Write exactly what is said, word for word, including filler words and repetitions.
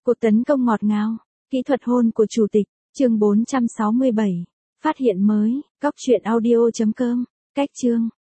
Cuộc tấn công ngọt ngào, kỹ thuật hôn của chủ tịch, chương bốn trăm sáu mươi bảy. Phát hiện mới, cóc truyện audio chấm com, cách chương.